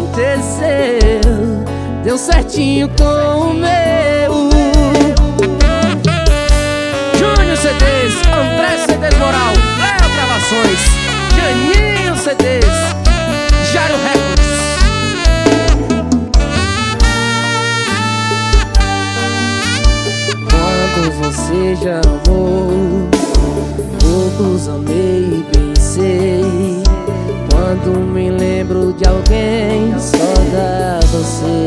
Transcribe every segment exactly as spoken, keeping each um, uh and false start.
aconteceu deu certinho com o meu. Júnior C Ds, André C Ds Moral, Léo Gravações, Janinho C Ds, Jairo Records. Quando você já amou, poucos amei e pensei. Quando me lembro de alguém, só dá você.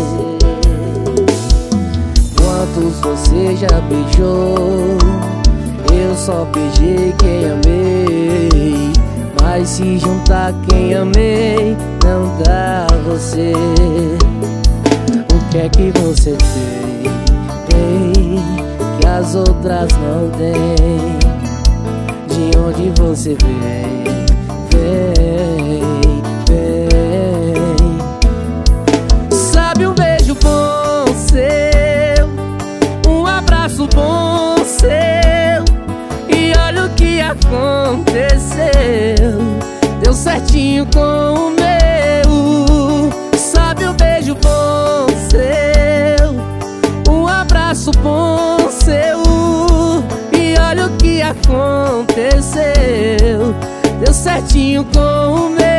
Quantos você já beijou? Eu só beijei quem amei. Mas se juntar quem amei, não dá você. O que é que você tem, tem que as outras não têm? De onde você vem, vem, vem. Sabe, um beijo bom seu, um abraço bom seu, e olha o que aconteceu, deu certinho com o meu. Sabe, um beijo bom seu, um abraço bom seu, e olha o que aconteceu, deu certinho com o meu.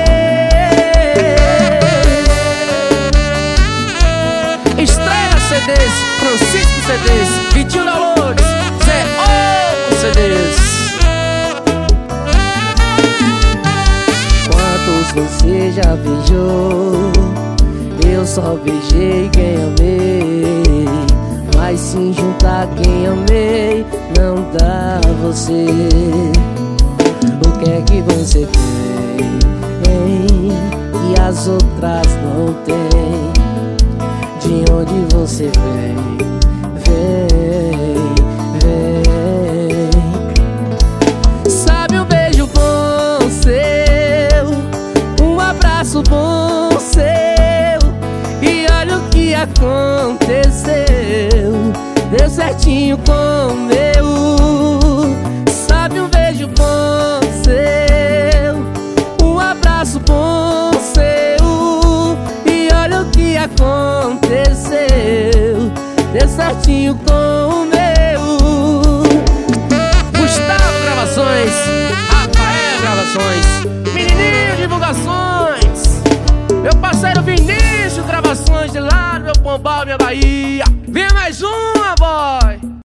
Estrela C Ds, Francisco C Ds, Vitinho Dolores, Zé Oco C Ds. Quantos você já beijou? Eu só beijei quem amei. Mas se juntar quem amei, não dá você. O que é que você tem, tem que as outras não têm? De onde você vem, vem, vem. Sabe, um beijo bom seu, um abraço bom seu, e olha o que aconteceu, deu certinho com o meu. Sabe, um beijo bom seu, um abraço bom seu, e olha o que aconteceu, deu certinho com o meu. Gustavo Gravações, Rafael Gravações, Menininho Divulgações, meu parceiro Vinícius Gravações, de lá do meu Pombal, minha Bahia.